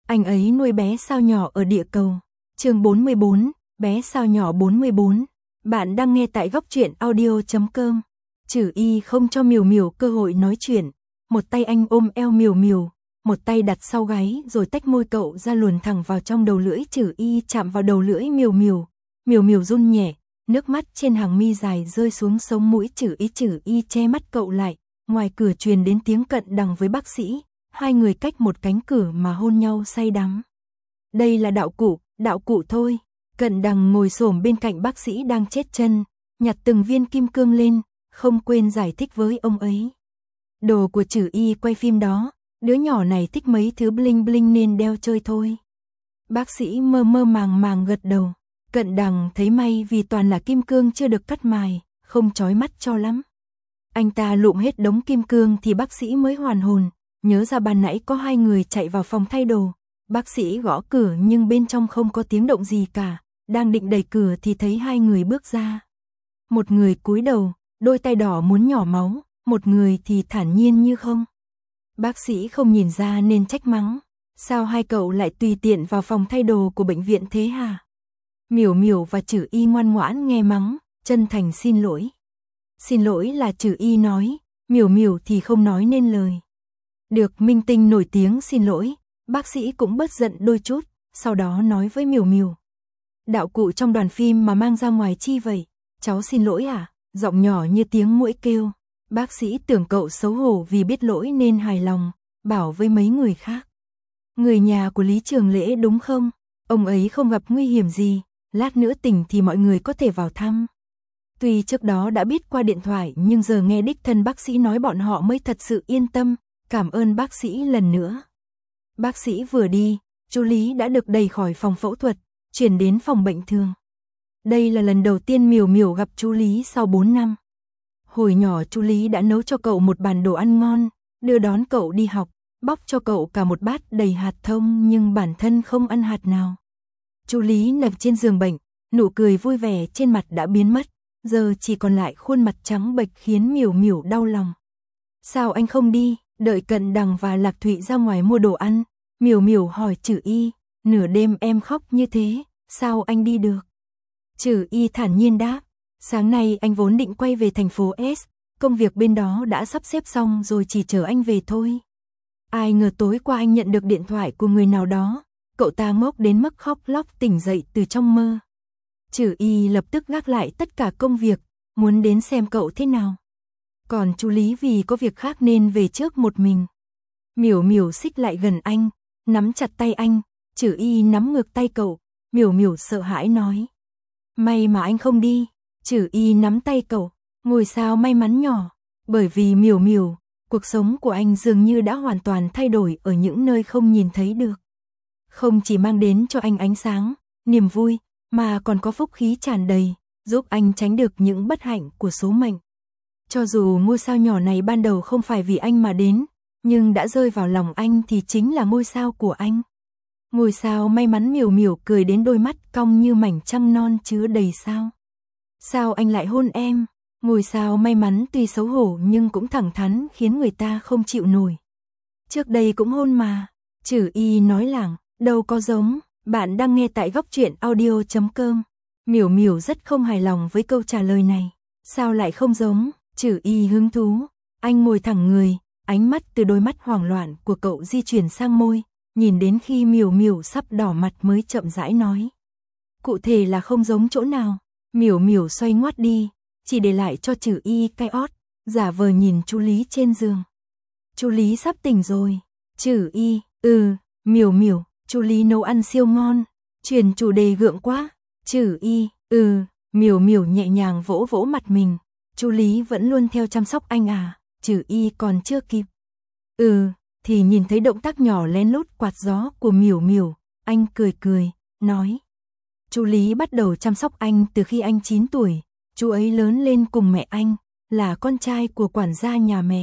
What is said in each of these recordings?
Anh ấy nuôi bé sao nhỏ ở địa cầu. Chương 44, bé sao nhỏ 44. Bạn đang nghe tại góc truyện audio.com. Trử Y không cho Miểu Miểu cơ hội nói chuyện, một tay anh ôm eo Miểu Miểu, một tay đặt sau gáy rồi tách môi cậu ra luồn thẳng vào trong đầu lưỡi Trử Y, chạm vào đầu lưỡi Miểu Miểu. Miểu Miểu run nhẹ, nước mắt trên hàng mi dài rơi xuống sống mũi Trử Y che mắt cậu lại. Ngoài cửa truyền đến tiếng Cận Đằng với bác sĩ, hai người cách một cánh cửa mà hôn nhau say đắm. Đây là đạo cụ thôi. Cận Đằng ngồi xổm bên cạnh bác sĩ đang chết chân, nhặt từng viên kim cương lên, không quên giải thích với ông ấy. Đồ của Trử Y quay phim đó, đứa nhỏ này thích mấy thứ bling bling nên đeo chơi thôi. Bác sĩ mơ mơ màng màng gật đầu. Cận Đằng thấy may vì toàn là kim cương chưa được cắt mài, không chói mắt cho lắm. Anh ta lụm hết đống kim cương thì bác sĩ mới hoàn hồn, nhớ ra ban nãy có hai người chạy vào phòng thay đồ. Bác sĩ gõ cửa nhưng bên trong không có tiếng động gì cả, đang định đẩy cửa thì thấy hai người bước ra. Một người cúi đầu, đôi tay đỏ muốn nhỏ máu, một người thì thản nhiên như không. Bác sĩ không nhìn ra nên trách mắng, sao hai cậu lại tùy tiện vào phòng thay đồ của bệnh viện thế hả? Miểu Miểu và Trử Y ngoan ngoãn nghe mắng, chân thành xin lỗi. Xin lỗi là Trử Y nói, Miểu Miểu thì không nói nên lời. Được minh tinh nổi tiếng xin lỗi, bác sĩ cũng bớt giận đôi chút, sau đó nói với Miểu Miểu. Đạo cụ trong đoàn phim mà mang ra ngoài chi vậy? Cháu xin lỗi à? Giọng nhỏ như tiếng muỗi kêu. Bác sĩ tưởng cậu xấu hổ vì biết lỗi nên hài lòng, bảo với mấy người khác. Người nhà của Lý Trường Lễ đúng không? Ông ấy không gặp nguy hiểm gì, lát nữa tỉnh thì mọi người có thể vào thăm. Tuy trước đó đã biết qua điện thoại nhưng giờ nghe đích thân bác sĩ nói bọn họ mới thật sự yên tâm, cảm ơn bác sĩ lần nữa. Bác sĩ vừa đi, chú Lý đã được đẩy khỏi phòng phẫu thuật, chuyển đến phòng bệnh thường. Đây là lần đầu tiên Miểu Miểu gặp chú Lý sau 4 năm. Hồi nhỏ chú Lý đã nấu cho cậu một bàn đồ ăn ngon, đưa đón cậu đi học, bóc cho cậu cả một bát đầy hạt thông nhưng bản thân không ăn hạt nào. Chú Lý nằm trên giường bệnh, nụ cười vui vẻ trên mặt đã biến mất, giờ chỉ còn lại khuôn mặt trắng bệch khiến Miểu Miểu đau lòng. Sao anh không đi, đợi Cận Đằng và Lạc Thụy ra ngoài mua đồ ăn? Miểu Miểu hỏi Trử Y, nửa đêm em khóc như thế, sao anh đi được? Trử Y thản nhiên đáp, sáng nay anh vốn định quay về thành phố S, công việc bên đó đã sắp xếp xong rồi chỉ chờ anh về thôi. Ai ngờ tối qua anh nhận được điện thoại của người nào đó, cậu ta ngốc đến mức khóc lóc tỉnh dậy từ trong mơ. Trử Y lập tức gác lại tất cả công việc, muốn đến xem cậu thế nào. Còn chú Lý vì có việc khác nên về trước một mình. Miểu Miểu xích lại gần anh, nắm chặt tay anh, Trử Y nắm ngược tay cậu, Miểu Miểu sợ hãi nói. May mà anh không đi. Trử Y nắm tay cậu, ngôi sao may mắn nhỏ, bởi vì Miểu Miểu, cuộc sống của anh dường như đã hoàn toàn thay đổi ở những nơi không nhìn thấy được. Không chỉ mang đến cho anh ánh sáng, niềm vui, mà còn có phúc khí tràn đầy, giúp anh tránh được những bất hạnh của số mệnh. Cho dù ngôi sao nhỏ này ban đầu không phải vì anh mà đến, nhưng đã rơi vào lòng anh thì chính là ngôi sao của anh. Ngôi sao may mắn. Miểu Miểu cười đến đôi mắt cong như mảnh trăng non chứa đầy sao. Sao anh lại hôn em? Ngôi sao may mắn tuy xấu hổ nhưng cũng thẳng thắn khiến người ta không chịu nổi. Trước đây cũng hôn mà. Trử Y nói lảng, đâu có giống. Bạn đang nghe tại góc truyện audio.com. Miểu Miểu rất không hài lòng với câu trả lời này. Sao lại không giống? Trử Y hứng thú. Anh ngồi thẳng người, ánh mắt từ đôi mắt hoảng loạn của cậu di chuyển sang môi, nhìn đến khi Miểu Miểu sắp đỏ mặt mới chậm rãi nói. Cụ thể là không giống chỗ nào? Miểu Miểu xoay ngoắt đi, chỉ để lại cho Trử Y cái ót, giả vờ nhìn chú Lý trên giường. Chú Lý sắp tỉnh rồi. Trử Y, Miểu Miểu, chú Lý nấu ăn siêu ngon. Chuyển chủ đề gượng quá. Trử Y, Miểu Miểu nhẹ nhàng vỗ vỗ mặt mình. Chú Lý vẫn luôn theo chăm sóc anh à? Trử Y còn chưa kịp. Thì nhìn thấy động tác nhỏ lén lút quạt gió của Miểu Miểu, anh cười cười, nói. Chú Lý bắt đầu chăm sóc anh từ khi anh 9 tuổi, chú ấy lớn lên cùng mẹ anh, là con trai của quản gia nhà mẹ.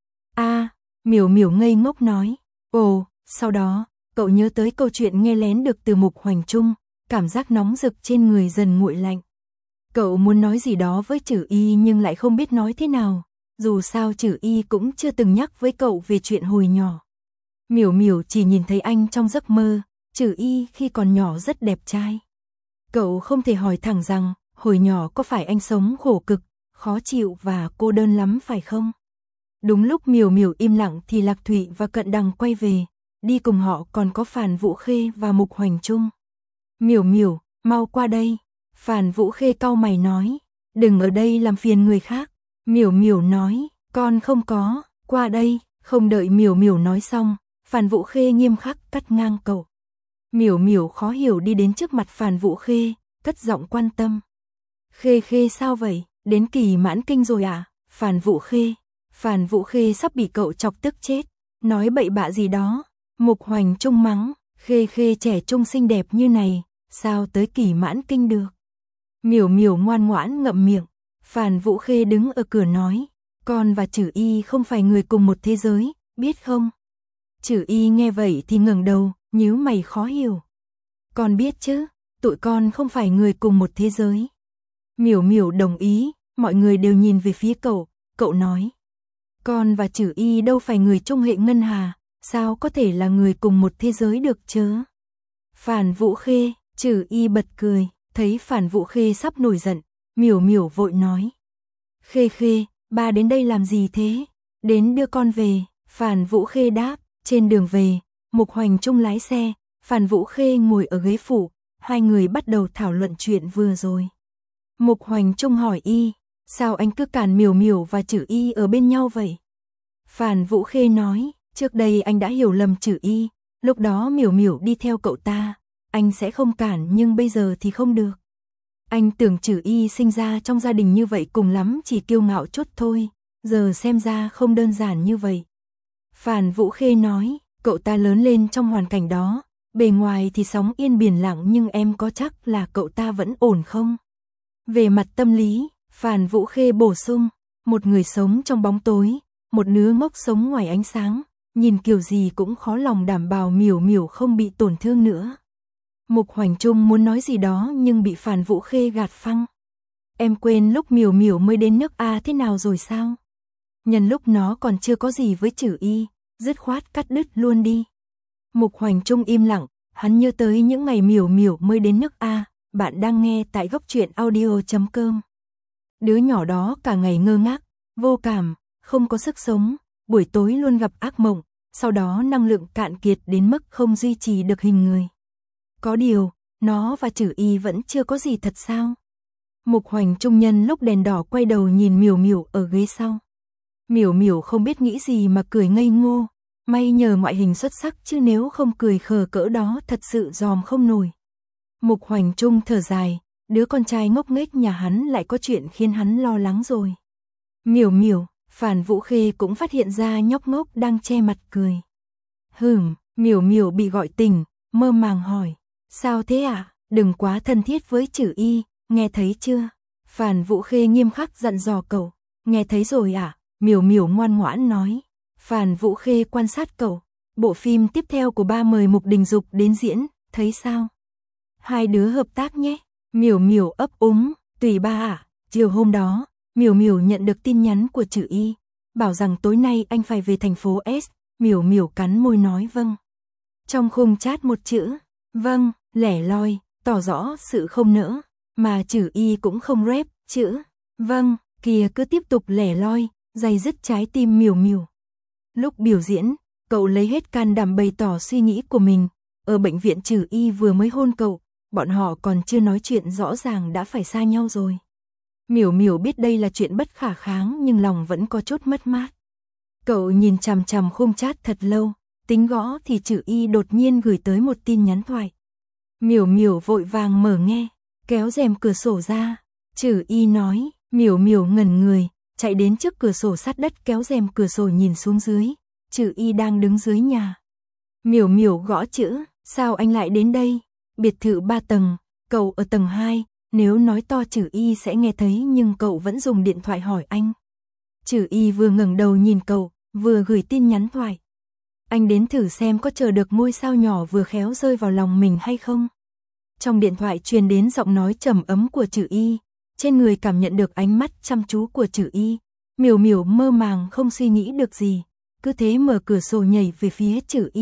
Miểu Miểu ngây ngốc nói. Sau đó, cậu nhớ tới câu chuyện nghe lén được từ Mục Hoành Trung, cảm giác nóng rực trên người dần nguội lạnh. Cậu muốn nói gì đó với Trử Y nhưng lại không biết nói thế nào, dù sao Trử Y cũng chưa từng nhắc với cậu về chuyện hồi nhỏ. Miểu Miểu chỉ nhìn thấy anh trong giấc mơ, Trử Y khi còn nhỏ rất đẹp trai. Cậu không thể hỏi thẳng rằng, hồi nhỏ có phải anh sống khổ cực, khó chịu và cô đơn lắm phải không? Đúng lúc Miểu Miểu im lặng thì Lạc Thụy và Cận Đằng quay về, đi cùng họ còn có Phàn Vũ Khê và Mục Hoành Trung. Miểu Miểu, mau qua đây. Phàn Vũ Khê cau mày nói, đừng ở đây làm phiền người khác. Miểu Miểu nói, con không có, qua đây. Không đợi Miểu Miểu nói xong, Phàn Vũ Khê nghiêm khắc cắt ngang cậu. Miểu Miểu khó hiểu đi đến trước mặt Phàn Vũ Khê, cất giọng quan tâm. Khê Khê sao vậy, đến kỳ mãn kinh rồi à? Phàn Vũ Khê. Phàn Vũ Khê sắp bị cậu chọc tức chết, nói bậy bạ gì đó. Mục Hoành Trung mắng, Khê Khê trẻ trung xinh đẹp như này, sao tới kỳ mãn kinh được? Miểu Miểu ngoan ngoãn ngậm miệng. Phàn Vũ Khê đứng ở cửa nói, con và Trử Y không phải người cùng một thế giới, biết không? Trử Y nghe vậy thì ngẩng đầu, nhíu mày khó hiểu. Con biết chứ, tụi con không phải người cùng một thế giới. Miểu Miểu đồng ý, mọi người đều nhìn về phía cậu nói. Con và Trử Y đâu phải người chung hệ ngân hà, sao có thể là người cùng một thế giới được chứ? Phàn Vũ Khê, Trử Y bật cười, thấy Phàn Vũ Khê sắp nổi giận, Miểu Miểu vội nói. Khê Khê, ba đến đây làm gì thế? Đến đưa con về. Phàn Vũ Khê đáp. Trên đường về, Mục Hoành Trung lái xe, Phàn Vũ Khê ngồi ở ghế phụ, hai người bắt đầu thảo luận chuyện vừa rồi. Mục Hoành Trung hỏi Y, sao anh cứ cản Miểu Miểu và Trử Y ở bên nhau vậy? Phàn Vũ Khê nói, trước đây anh đã hiểu lầm Trử Y, lúc đó Miểu Miểu đi theo cậu ta, anh sẽ không cản nhưng bây giờ thì không được. Anh tưởng Trử Y sinh ra trong gia đình như vậy cùng lắm chỉ kiêu ngạo chút thôi, giờ xem ra không đơn giản như vậy. Phàn Vũ Khê nói, cậu ta lớn lên trong hoàn cảnh đó, bề ngoài thì sóng yên biển lặng nhưng em có chắc là cậu ta vẫn ổn không? Về mặt tâm lý, Phàn Vũ Khê bổ sung, một người sống trong bóng tối, một đứa ngốc sống ngoài ánh sáng, nhìn kiểu gì cũng khó lòng đảm bảo Miểu Miểu không bị tổn thương nữa. Mục Hoành Trung muốn nói gì đó nhưng bị Phàn Vũ Khê gạt phăng. Em quên lúc Miểu Miểu mới đến nước A thế nào rồi sao? Nhân lúc nó còn chưa có gì với Trử Y, dứt khoát cắt đứt luôn đi. Mục Hoành Trung im lặng, hắn nhớ tới những ngày Miểu Miểu mới đến nước A. Bạn đang nghe tại góc truyện audio.com. Đứa nhỏ đó cả ngày ngơ ngác, vô cảm, không có sức sống, buổi tối luôn gặp ác mộng, sau đó năng lượng cạn kiệt đến mức không duy trì được hình người. Có điều, nó và Trử Y vẫn chưa có gì thật sao? Mục Hoành Trung nhân lúc đèn đỏ quay đầu nhìn Miểu Miểu ở ghế sau. Miểu Miểu không biết nghĩ gì mà cười ngây ngô, may nhờ ngoại hình xuất sắc chứ nếu không cười khờ cỡ đó thật sự dòm không nổi. Mục Hoành Trung thở dài, đứa con trai ngốc nghếch nhà hắn lại có chuyện khiến hắn lo lắng rồi. Miểu Miểu, Phàn Vũ Khê cũng phát hiện ra nhóc ngốc đang che mặt cười. Miểu Miểu bị gọi tỉnh, mơ màng hỏi, sao thế ạ? Đừng quá thân thiết với Trử Y, nghe thấy chưa? Phàn Vũ Khê nghiêm khắc dặn dò cậu, nghe thấy rồi ạ? Miểu Miểu ngoan ngoãn nói. Phàn Vũ Khê quan sát cậu, bộ phim tiếp theo của ba mời Mục Đình Dục đến diễn, thấy sao? Hai đứa hợp tác nhé. Miểu Miểu ấp úng, tùy ba ạ. Chiều hôm đó, Miểu Miểu nhận được tin nhắn của Trử Y, bảo rằng tối nay anh phải về thành phố S. Miểu Miểu cắn môi nói vâng. Trong khung chat một chữ, vâng, lẻ loi, tỏ rõ sự không nỡ, mà Trử Y cũng không rep, chữ, vâng, kìa cứ tiếp tục lẻ loi, day dứt trái tim Miểu Miểu. Lúc biểu diễn, cậu lấy hết can đảm bày tỏ suy nghĩ của mình, ở bệnh viện Trử Y vừa mới hôn cậu, bọn họ còn chưa nói chuyện rõ ràng đã phải xa nhau rồi. Miểu Miểu biết đây là chuyện bất khả kháng nhưng lòng vẫn có chút mất mát. Cậu nhìn chằm chằm khung chat thật lâu, tính gõ thì Trử Y đột nhiên gửi tới một tin nhắn thoại. Miểu Miểu vội vàng mở nghe, kéo rèm cửa sổ ra. Trử Y nói, Miểu Miểu ngẩn người, chạy đến trước cửa sổ sát đất kéo rèm cửa sổ nhìn xuống dưới. Trử Y đang đứng dưới nhà. Miểu Miểu gõ chữ, sao anh lại đến đây? Biệt thự 3 tầng, cậu ở tầng 2, nếu nói to Trử Y sẽ nghe thấy nhưng cậu vẫn dùng điện thoại hỏi anh. Trử Y vừa ngẩng đầu nhìn cậu, vừa gửi tin nhắn thoại. Anh đến thử xem có chờ được ngôi sao nhỏ vừa khéo rơi vào lòng mình hay không? Trong điện thoại truyền đến giọng nói trầm ấm của Trử Y, trên người cảm nhận được ánh mắt chăm chú của Trử Y. Miểu Miểu mơ màng không suy nghĩ được gì, cứ thế mở cửa sổ nhảy về phía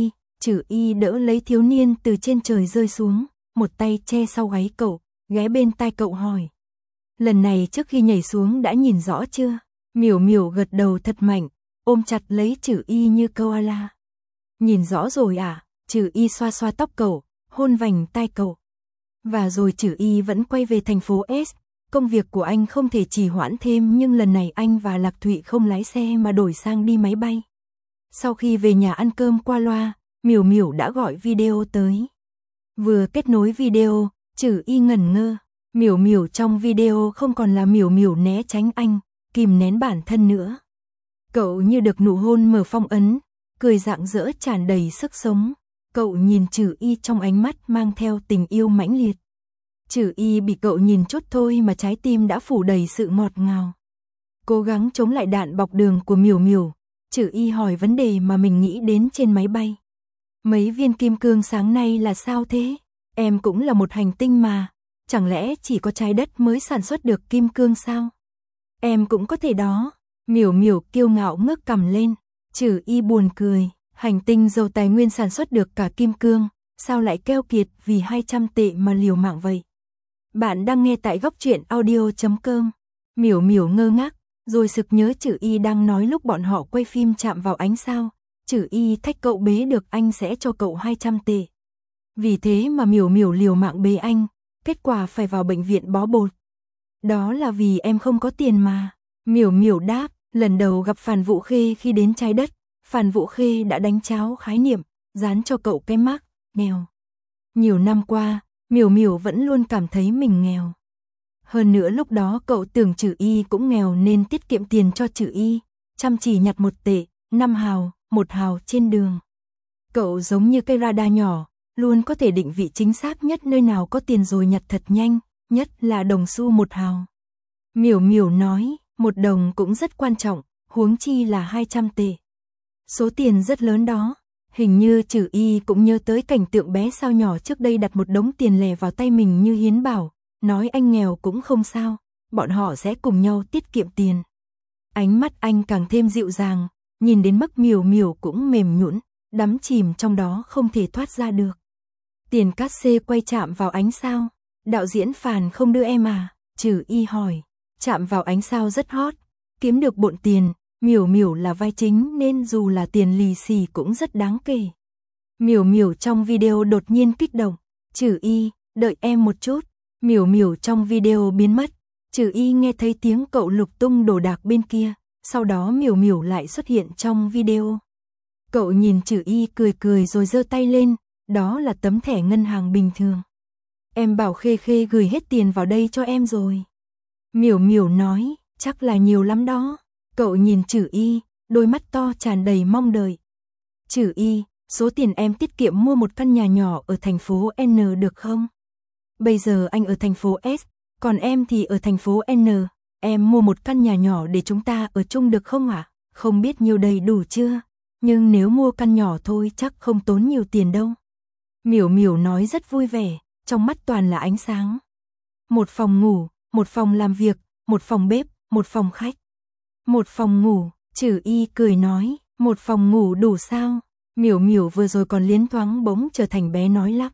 Trử Y đỡ lấy thiếu niên từ trên trời rơi xuống, một tay che sau gáy cậu, ghé bên tai cậu hỏi. Lần này trước khi nhảy xuống đã nhìn rõ chưa? Miểu Miểu gật đầu thật mạnh, ôm chặt lấy Trử Y như koala. Nhìn rõ rồi à? Trử Y xoa xoa tóc cậu, hôn vành tai cậu. Và rồi Trử Y vẫn quay về thành phố S. Công việc của anh không thể trì hoãn thêm, nhưng lần này anh và Lạc Thụy không lái xe mà đổi sang đi máy bay. Sau khi về nhà ăn cơm qua loa, Miểu Miểu đã gọi video tới. Vừa kết nối video, Trử Y ngẩn ngơ. Miểu Miểu trong video không còn là Miểu Miểu né tránh anh, kìm nén bản thân nữa. Cậu như được nụ hôn mở phong ấn, cười rạng rỡ tràn đầy sức sống. Cậu nhìn Trử Y trong ánh mắt mang theo tình yêu mãnh liệt. Trử Y bị cậu nhìn chút thôi mà trái tim đã phủ đầy sự ngọt ngào. Cố gắng chống lại đạn bọc đường của Miểu Miểu, Trử Y hỏi vấn đề mà mình nghĩ đến trên máy bay. Mấy viên kim cương sáng nay là sao thế? Em cũng là một hành tinh mà, chẳng lẽ chỉ có trái đất mới sản xuất được kim cương sao? Em cũng có thể đó. Miểu Miểu kiêu ngạo ngước cằm lên. Trử Y buồn cười, hành tinh giàu tài nguyên sản xuất được cả kim cương, sao lại keo kiệt vì 200 tệ mà liều mạng vậy? Bạn đang nghe tại góc truyện audio.com. Miểu Miểu ngơ ngác, rồi sực nhớ Trử Y đang nói lúc bọn họ quay phim chạm vào ánh sao. Trử Y thách cậu bế được anh sẽ cho cậu 200 tệ. Vì thế mà Miểu Miểu liều mạng bế anh, kết quả phải vào bệnh viện bó bột. Đó là vì em không có tiền mà. Miểu Miểu đáp, lần đầu gặp Phàn Vũ Khê khi đến trái đất, Phàn Vũ Khê đã đánh tráo khái niệm, dán cho cậu cái mác nghèo. Nhiều năm qua, Miểu Miểu vẫn luôn cảm thấy mình nghèo. Hơn nữa lúc đó cậu tưởng Trử Y cũng nghèo nên tiết kiệm tiền cho Trử Y, chăm chỉ nhặt 1 tệ, 5 hào, 1 hào trên đường. Cậu giống như cây radar nhỏ, luôn có thể định vị chính xác nhất nơi nào có tiền rồi nhặt thật nhanh, nhất là đồng xu 1 hào. Miểu Miểu nói, 1 đồng cũng rất quan trọng, huống chi là 200 tệ. Số tiền rất lớn đó. Hình như Trử Y cũng nhớ tới cảnh tượng bé sao nhỏ trước đây đặt một đống tiền lẻ vào tay mình như hiến bảo, nói anh nghèo cũng không sao, bọn họ sẽ cùng nhau tiết kiệm tiền. Ánh mắt anh càng thêm dịu dàng, nhìn đến mức Miểu Miểu cũng mềm nhũn, đắm chìm trong đó không thể thoát ra được. Tiền cát xê quay chạm vào ánh sao, đạo diễn Phàn không đưa em à? Trử Y hỏi. Chạm vào ánh sao rất hot, kiếm được bộn tiền. Miểu Miểu là vai chính nên dù là tiền lì xì cũng rất đáng kể. Miểu Miểu trong video đột nhiên kích động. Trử Y, đợi em một chút. Miểu Miểu trong video biến mất. Trử Y nghe thấy tiếng cậu lục tung đồ đạc bên kia. Sau đó Miểu Miểu lại xuất hiện trong video. Cậu nhìn Trử Y cười cười rồi giơ tay lên. Đó là tấm thẻ ngân hàng bình thường. Em bảo Khê Khê gửi hết tiền vào đây cho em rồi. Miểu Miểu nói, chắc là nhiều lắm đó. Cậu nhìn Trử Y, đôi mắt to tràn đầy mong đợi. Trử Y, số tiền em tiết kiệm mua một căn nhà nhỏ ở thành phố N được không? Bây giờ anh ở thành phố S, còn em thì ở thành phố N. Em mua một căn nhà nhỏ để chúng ta ở chung được không ạ? Không biết nhiêu đầy đủ chưa? Nhưng nếu mua căn nhỏ thôi chắc không tốn nhiều tiền đâu. Miểu Miểu nói rất vui vẻ, trong mắt toàn là ánh sáng. Một phòng ngủ, một phòng làm việc, một phòng bếp, một phòng khách. Một phòng ngủ, Trử Y cười nói, một phòng ngủ đủ sao? Miểu Miểu vừa rồi còn liến thoáng bỗng trở thành bé nói lắp.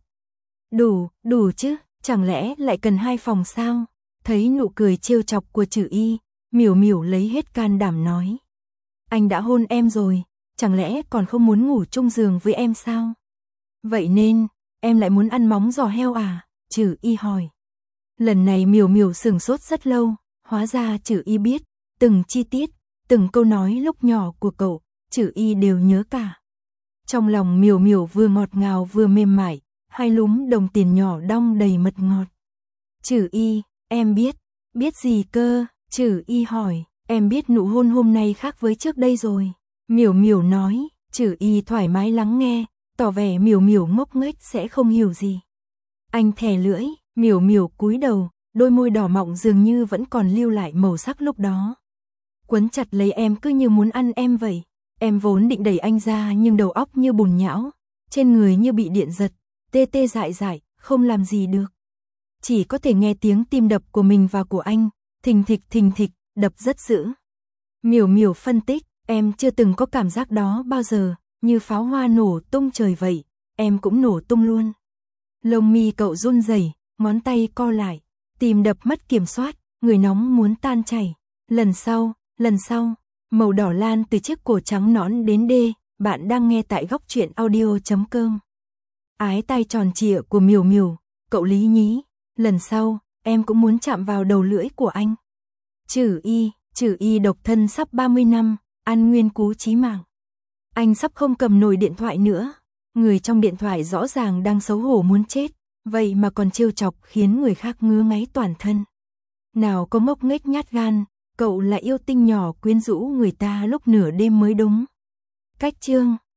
Đủ chứ, chẳng lẽ lại cần 2 phòng sao? Thấy nụ cười trêu chọc của Trử Y, Miểu Miểu lấy hết can đảm nói. Anh đã hôn em rồi, chẳng lẽ còn không muốn ngủ chung giường với em sao? Vậy nên, em lại muốn ăn móng giò heo à? Trử Y hỏi. Lần này Miểu Miểu sửng sốt rất lâu, hóa ra Trử Y biết. Từng chi tiết, từng câu nói lúc nhỏ của cậu, Trử Y đều nhớ cả. Trong lòng Miểu Miểu vừa ngọt ngào vừa mềm mại, 2 lúm đồng tiền nhỏ đong đầy mật ngọt. Trử Y, em biết gì cơ? Trử Y hỏi, em biết nụ hôn hôm nay khác với trước đây rồi. Miểu Miểu nói, Trử Y thoải mái lắng nghe, tỏ vẻ Miểu Miểu ngốc nghếch sẽ không hiểu gì. Anh thè lưỡi, Miểu Miểu cúi đầu, đôi môi đỏ mọng dường như vẫn còn lưu lại màu sắc lúc đó. Quấn chặt lấy em cứ như muốn ăn em vậy. Em vốn định đẩy anh ra nhưng đầu óc như bùn nhão, trên người như bị điện giật, tê tê dại dại, không làm gì được. Chỉ có thể nghe tiếng tim đập của mình và của anh, thình thịch, đập rất dữ. Miểu Miểu phân tích, Em chưa từng có cảm giác đó bao giờ, như pháo hoa nổ tung trời vậy, em cũng nổ tung luôn. Lông mi cậu run rẩy, ngón tay co lại, tim đập mất kiểm soát, người nóng muốn tan chảy. Lần sau, màu đỏ lan từ chiếc cổ trắng nõn đến đê, bạn đang nghe tại góc truyện audio.com. Ái tai tròn trịa của Miểu Miểu, cậu lý nhí, lần sau, em cũng muốn chạm vào đầu lưỡi của anh. Trừ y độc thân sắp 30 năm, ăn nguyên cú chí mạng. Anh sắp không cầm nổi điện thoại nữa, người trong điện thoại rõ ràng đang xấu hổ muốn chết, vậy mà còn trêu chọc khiến người khác ngứa ngáy toàn thân. Nào có ngốc nghếch nhát gan, cậu là yêu tinh nhỏ quyến rũ người ta lúc nửa đêm mới đúng. Cách chương